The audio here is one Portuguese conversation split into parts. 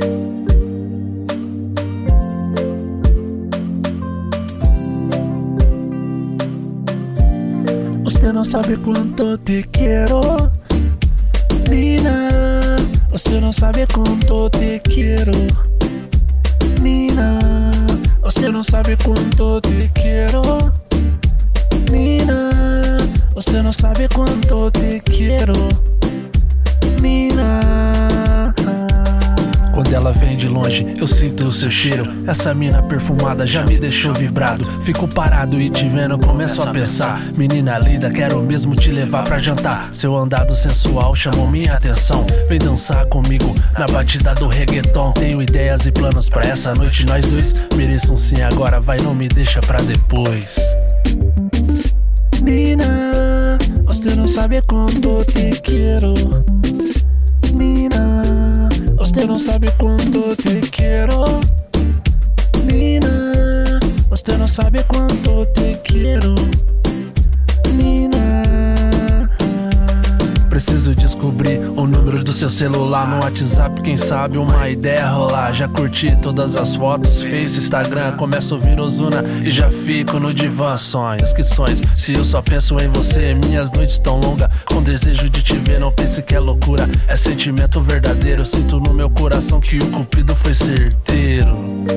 Você não sabe quanto te quero, Nina. Você não sabe quanto te quero, Nina. Você não sabe quanto te quero, Nina. Você não sabe quanto te quero, Nina. Quando ela vem de longe, eu sinto o seu cheiro. Essa mina perfumada já me deixou vibrado. Fico parado e te vendo, começo a pensar. Menina linda, quero mesmo te levar pra jantar. Seu andado sensual chamou minha atenção. Vem dançar comigo na batida do reggaeton. Tenho ideias e planos pra essa noite, nós dois. Mereço um sim agora, vai, não me deixa pra depois. Nina, você não sabe quanto te quero, Nina. Você não sabe quanto te quero, Nina. Você não sabe quanto te quero, Nina. Preciso descobrir o número do seu celular. No WhatsApp, quem sabe uma ideia rolar. Já curti todas as fotos, Face, Instagram. Começo a ouvir Ozuna e já fico no divã. Sonhos, que sonhos, se eu só penso em você. Minhas noites tão longas, com desejo de te ver. Não pense que é loucura, é sentimento verdadeiro. Sinto no meu coração que o cupido foi certeiro.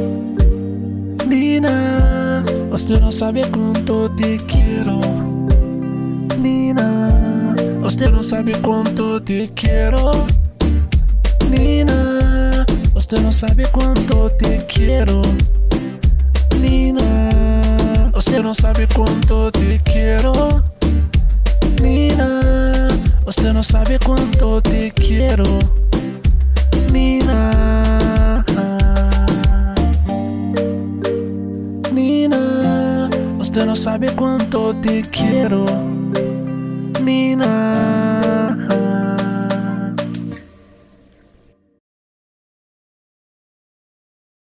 Nina, você não sabe quanto te quero, Nina. Você não sabe quanto te quero, Nina. Você não sabe quanto te quero, Nina. Você não sabe quanto te quero, Nina. Você não sabe quanto te quero, Nina. Nina, você não sabe quanto te quero, Nina.